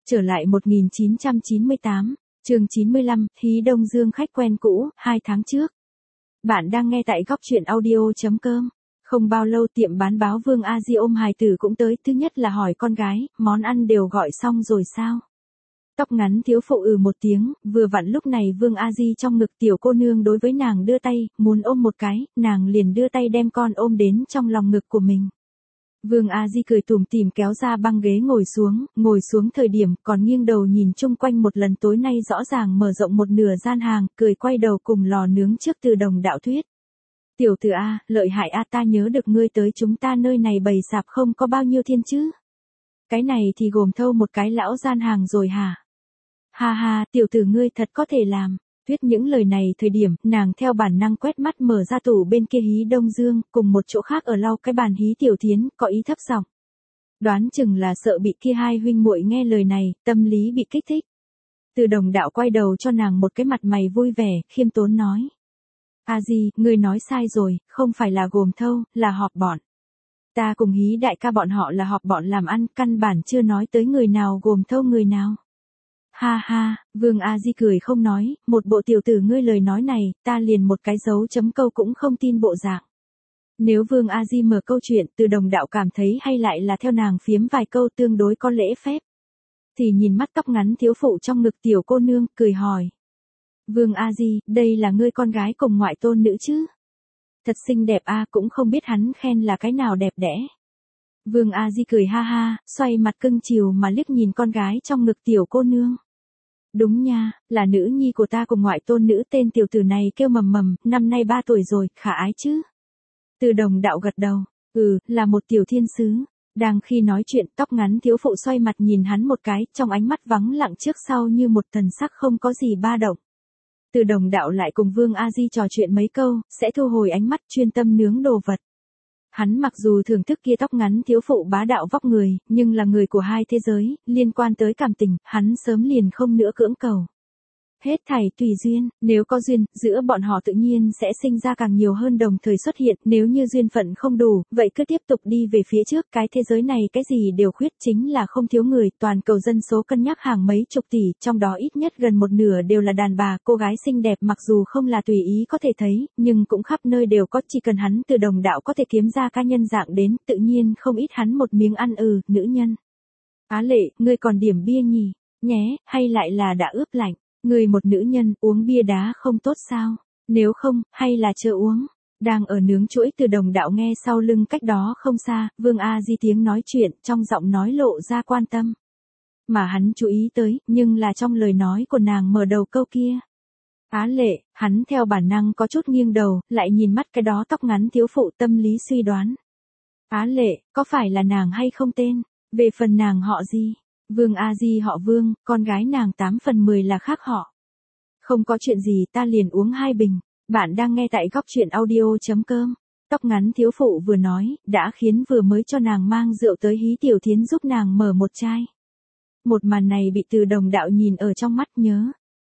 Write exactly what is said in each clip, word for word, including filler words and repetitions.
Trở lại một nghìn chín trăm chín mươi tám, chương chín mươi lăm, Hí Đông Dương khách quen cũ, hai tháng trước. Bạn đang nghe tại góc truyện audio.com. Không bao lâu tiệm bán báo Vương A Di ôm hài tử cũng tới, thứ nhất là hỏi con gái, món ăn đều gọi xong rồi sao? Tóc ngắn thiếu phụ ừ một tiếng, vừa vặn lúc này Vương A Di trong ngực tiểu cô nương đối với nàng đưa tay, muốn ôm một cái, nàng liền đưa tay đem con ôm đến trong lòng ngực của mình. Vương A Di cười tủm tỉm kéo ra băng ghế ngồi xuống, ngồi xuống thời điểm còn nghiêng đầu nhìn chung quanh một lần, tối nay rõ ràng mở rộng một nửa gian hàng, cười quay đầu cùng lò nướng trước Từ Đồng đạo thuyết. Tiểu tử A, lợi hại A, ta nhớ được ngươi tới chúng ta nơi này bày sạp không có bao nhiêu thiên chứ. Cái này thì gồm thâu một cái lão gian hàng rồi hả? Ha ha, tiểu tử ngươi thật có thể làm. Thuyết những lời này thời điểm, nàng theo bản năng quét mắt mở ra tủ bên kia Hí Đông Dương, cùng một chỗ khác ở lau cái bàn Hí Tiểu Thiến, có ý thấp giọng. Đoán chừng là sợ bị kia hai huynh muội nghe lời này, tâm lý bị kích thích. Từ Đồng đạo quay đầu cho nàng một cái mặt mày vui vẻ, khiêm tốn nói. A Di, ngươi nói sai rồi, không phải là gồm thâu, là họp bọn. Ta cùng Hí đại ca bọn họ là họp bọn làm ăn, căn bản chưa nói tới người nào gồm thâu người nào. Ha ha, Vương A Di cười không nói, một bộ tiểu tử ngươi lời nói này, ta liền một cái dấu chấm câu cũng không tin bộ dạng. Nếu Vương A Di mở câu chuyện, Từ Đồng đạo cảm thấy hay lại là theo nàng phiếm vài câu tương đối có lễ phép. Thì nhìn mắt tóc ngắn thiếu phụ trong ngực tiểu cô nương, cười hỏi. Vương A Di, đây là ngươi con gái cùng ngoại tôn nữ chứ? Thật xinh đẹp a, cũng không biết hắn khen là cái nào đẹp đẽ. Vương A Di cười ha ha, xoay mặt cưng chiều mà liếc nhìn con gái trong ngực tiểu cô nương. Đúng nha, là nữ nhi của ta cùng ngoại tôn nữ, tên tiểu tử này kêu Mầm Mầm, năm nay ba tuổi rồi, khả ái chứ. Từ Đồng đạo gật đầu, ừ, là một tiểu thiên sứ. Đang khi nói chuyện, tóc ngắn thiếu phụ xoay mặt nhìn hắn một cái, trong ánh mắt vắng lặng trước sau như một thần sắc không có gì ba động. Từ Đồng đạo lại cùng Vương A Di trò chuyện mấy câu, sẽ thu hồi ánh mắt chuyên tâm nướng đồ vật. Hắn mặc dù thưởng thức kia tóc ngắn thiếu phụ bá đạo vóc người, nhưng là người của hai thế giới, liên quan tới cảm tình, hắn sớm liền không nữa cưỡng cầu. Hết thảy tùy duyên, nếu có duyên, giữa bọn họ tự nhiên sẽ sinh ra càng nhiều hơn đồng thời xuất hiện, nếu như duyên phận không đủ, vậy cứ tiếp tục đi về phía trước, cái thế giới này cái gì đều khuyết, chính là không thiếu người, toàn cầu dân số cân nhắc hàng mấy chục tỷ, trong đó ít nhất gần một nửa đều là đàn bà, cô gái xinh đẹp mặc dù không là tùy ý có thể thấy, nhưng cũng khắp nơi đều có, chỉ cần hắn Từ Đồng đạo có thể kiếm ra cá nhân dạng đến, tự nhiên không ít hắn một miếng ăn ừ, nữ nhân. Á Lệ, ngươi còn điểm bia nhỉ, nhé, hay lại là đã ướp lạnh? Người một nữ nhân uống bia đá không tốt sao? Nếu không, hay là chờ uống? Đang ở nướng chuỗi Từ Đồng đạo nghe sau lưng cách đó không xa, Vương A Di tiếng nói chuyện, trong giọng nói lộ ra quan tâm. Mà hắn chú ý tới, nhưng là trong lời nói của nàng mở đầu câu kia. Á Lệ, hắn theo bản năng có chút nghiêng đầu, lại nhìn mắt cái đó tóc ngắn thiếu phụ, tâm lý suy đoán. Á Lệ, có phải là nàng hay không tên? Về phần nàng họ gì? Vương A Di họ Vương, con gái nàng tám phần mười là khác họ. Không có chuyện gì, ta liền uống hai bình. Bạn đang nghe tại góc truyện audio.com. Tóc ngắn thiếu phụ vừa nói, đã khiến vừa mới cho nàng mang rượu tới Hí Tiểu Thiến giúp nàng mở một chai. Một màn này bị Từ Đồng đạo nhìn ở trong mắt nhớ.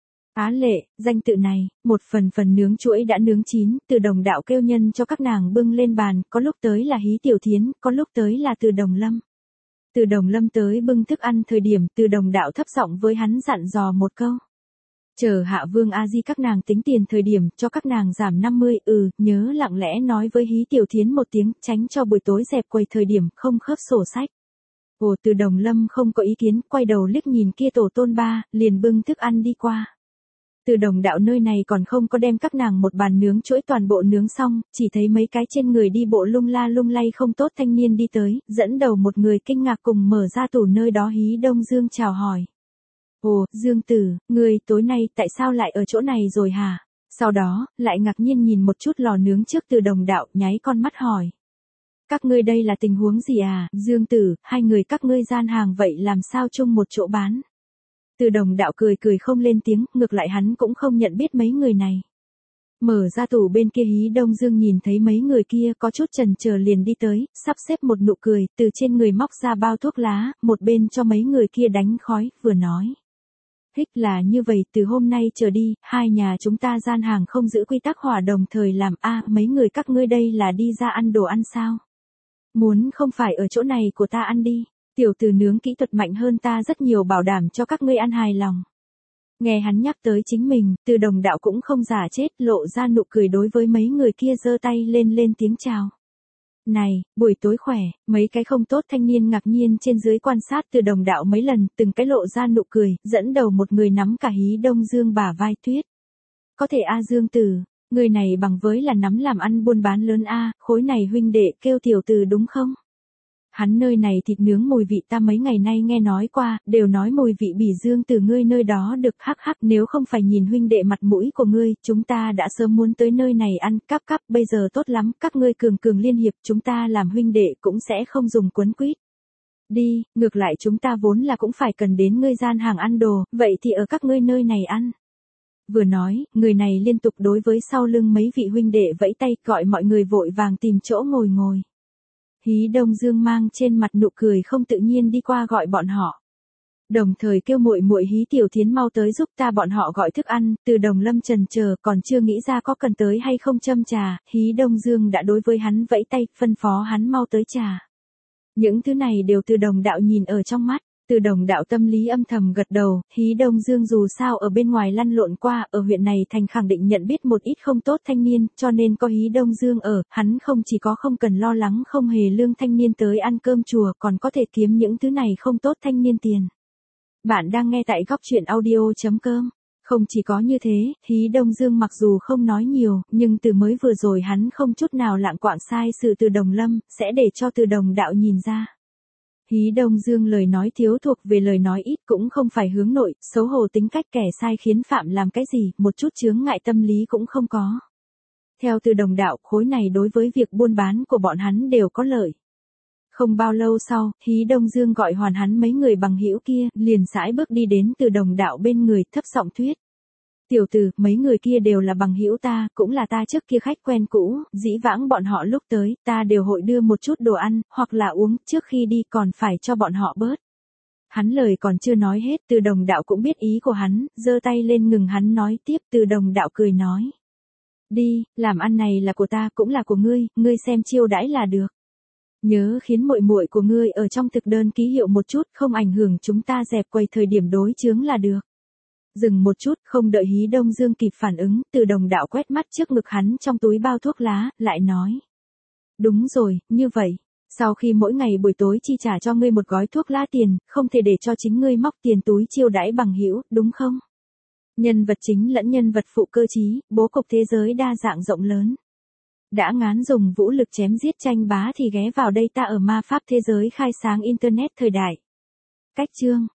Á Lệ, danh tự này, một phần phần nướng chuỗi đã nướng chín, Từ Đồng đạo kêu nhân cho các nàng bưng lên bàn, có lúc tới là Hí Tiểu Thiến, có lúc tới là Từ Đồng Lâm. Từ Đồng Lâm tới bưng thức ăn thời điểm, Từ Đồng đạo thấp giọng với hắn dặn dò một câu. Chờ hạ Vương A Di các nàng tính tiền thời điểm, cho các nàng giảm năm mươi, ừ, nhớ lặng lẽ nói với Hí Tiểu Thiến một tiếng, tránh cho buổi tối dẹp quầy thời điểm không khớp sổ sách. Ồ, Từ Đồng Lâm không có ý kiến, quay đầu liếc nhìn kia tổ tôn ba, liền bưng thức ăn đi qua. Từ Đồng đạo nơi này còn không có đem các nàng một bàn nướng chuỗi toàn bộ nướng xong, chỉ thấy mấy cái trên người đi bộ lung la lung lay không tốt thanh niên đi tới, dẫn đầu một người kinh ngạc cùng mở ra tủ nơi đó Hí Đông Dương chào hỏi. Ồ, Dương tử, người tối nay tại sao lại ở chỗ này rồi hả? Sau đó, lại ngạc nhiên nhìn một chút lò nướng trước Từ Đồng đạo, nháy con mắt hỏi. Các ngươi đây là tình huống gì à, Dương tử, hai người các ngươi gian hàng vậy làm sao chung một chỗ bán? Từ Đồng đạo cười cười không lên tiếng, ngược lại hắn cũng không nhận biết mấy người này. Mở ra tủ bên kia Hí Đông Dương nhìn thấy mấy người kia có chút chần chờ liền đi tới, sắp xếp một nụ cười, từ trên người móc ra bao thuốc lá, một bên cho mấy người kia đánh khói, vừa nói. Hích là như vậy, từ hôm nay trở đi, hai nhà chúng ta gian hàng không giữ quy tắc hòa đồng thời làm a mấy người các ngươi đây là đi ra ăn đồ ăn sao? Muốn không phải ở chỗ này của ta ăn đi. Tiểu tử nướng kỹ thuật mạnh hơn ta rất nhiều, bảo đảm cho các ngươi ăn hài lòng. Nghe hắn nhắc tới chính mình, Từ Đồng Đạo cũng không giả chết, lộ ra nụ cười đối với mấy người kia giơ tay lên lên tiếng chào. Này, buổi tối khỏe, mấy cái không tốt thanh niên ngạc nhiên trên dưới quan sát Từ Đồng Đạo mấy lần, từng cái lộ ra nụ cười, dẫn đầu một người nắm cả Hí Đông Dương bả vai Tuyết. Có thể A Dương Tử, người này bằng với là nắm làm ăn buôn bán lớn A, khối này huynh đệ kêu tiểu tử đúng không? Hắn nơi này thịt nướng mùi vị ta mấy ngày nay nghe nói qua, đều nói mùi vị bỉ Dương từ ngươi nơi đó được, hắc hắc, nếu không phải nhìn huynh đệ mặt mũi của ngươi, chúng ta đã sớm muốn tới nơi này ăn, cắp cắp, bây giờ tốt lắm, các ngươi cường cường liên hiệp, chúng ta làm huynh đệ cũng sẽ không dùng quấn quýt. Đi, ngược lại chúng ta vốn là cũng phải cần đến ngươi gian hàng ăn đồ, vậy thì ở các ngươi nơi này ăn. Vừa nói, người này liên tục đối với sau lưng mấy vị huynh đệ vẫy tay, gọi mọi người vội vàng tìm chỗ ngồi ngồi. Hí Đông Dương mang trên mặt nụ cười không tự nhiên đi qua gọi bọn họ. Đồng thời kêu muội muội Hí Tiểu Thiến mau tới giúp ta, bọn họ gọi thức ăn, Từ Đồng Lâm chần chờ còn chưa nghĩ ra có cần tới hay không châm trà, Hí Đông Dương đã đối với hắn vẫy tay, phân phó hắn mau tới trà. Những thứ này đều Từ Đồng Đạo nhìn ở trong mắt. Từ Đồng Đạo tâm lý âm thầm gật đầu, Hí Đông Dương dù sao ở bên ngoài lăn lộn qua, ở huyện này thành khẳng định nhận biết một ít không tốt thanh niên, cho nên có Hí Đông Dương ở, hắn không chỉ có không cần lo lắng không hề lương thanh niên tới ăn cơm chùa, còn có thể kiếm những thứ này không tốt thanh niên tiền. Bạn đang nghe tại góc truyện audio.com. Không chỉ có như thế, Hí Đông Dương mặc dù không nói nhiều, nhưng từ mới vừa rồi hắn không chút nào lạng quạng sai sự Từ Đồng Lâm, sẽ để cho Từ Đồng Đạo nhìn ra. Hí Đông Dương lời nói thiếu thuộc về lời nói ít, cũng không phải hướng nội, xấu hổ tính cách kẻ sai khiến phạm làm cái gì, một chút chướng ngại tâm lý cũng không có. Theo Từ Đồng Đạo, khối này đối với việc buôn bán của bọn hắn đều có lợi. Không bao lâu sau, Hí Đông Dương gọi hoàn hắn mấy người bằng hữu kia, liền sải bước đi đến Từ Đồng Đạo bên người, thấp giọng thuyết. Tiểu tử, mấy người kia đều là bằng hữu ta, cũng là ta trước kia khách quen cũ, dĩ vãng bọn họ lúc tới, ta đều hội đưa một chút đồ ăn, hoặc là uống, trước khi đi còn phải cho bọn họ bớt. Hắn lời còn chưa nói hết, Từ Đồng Đạo cũng biết ý của hắn, giơ tay lên ngừng hắn nói tiếp. Từ Đồng Đạo cười nói. Đi, làm ăn này là của ta, cũng là của ngươi, ngươi xem chiêu đãi là được. Nhớ khiến muội muội của ngươi ở trong thực đơn ký hiệu một chút, không ảnh hưởng chúng ta dẹp quầy thời điểm đối chướng là được. Dừng một chút, không đợi Hí Đông Dương kịp phản ứng, Từ Đồng Đạo quét mắt trước ngực hắn trong túi bao thuốc lá, lại nói. Đúng rồi, như vậy, sau khi mỗi ngày buổi tối chi trả cho ngươi một gói thuốc lá tiền, không thể để cho chính ngươi móc tiền túi chiêu đãi bằng hữu, đúng không? Nhân vật chính lẫn nhân vật phụ cơ trí, bố cục thế giới đa dạng rộng lớn. Đã ngán dùng vũ lực chém giết tranh bá thì ghé vào đây, ta ở ma pháp thế giới khai sáng internet thời đại. Cách chương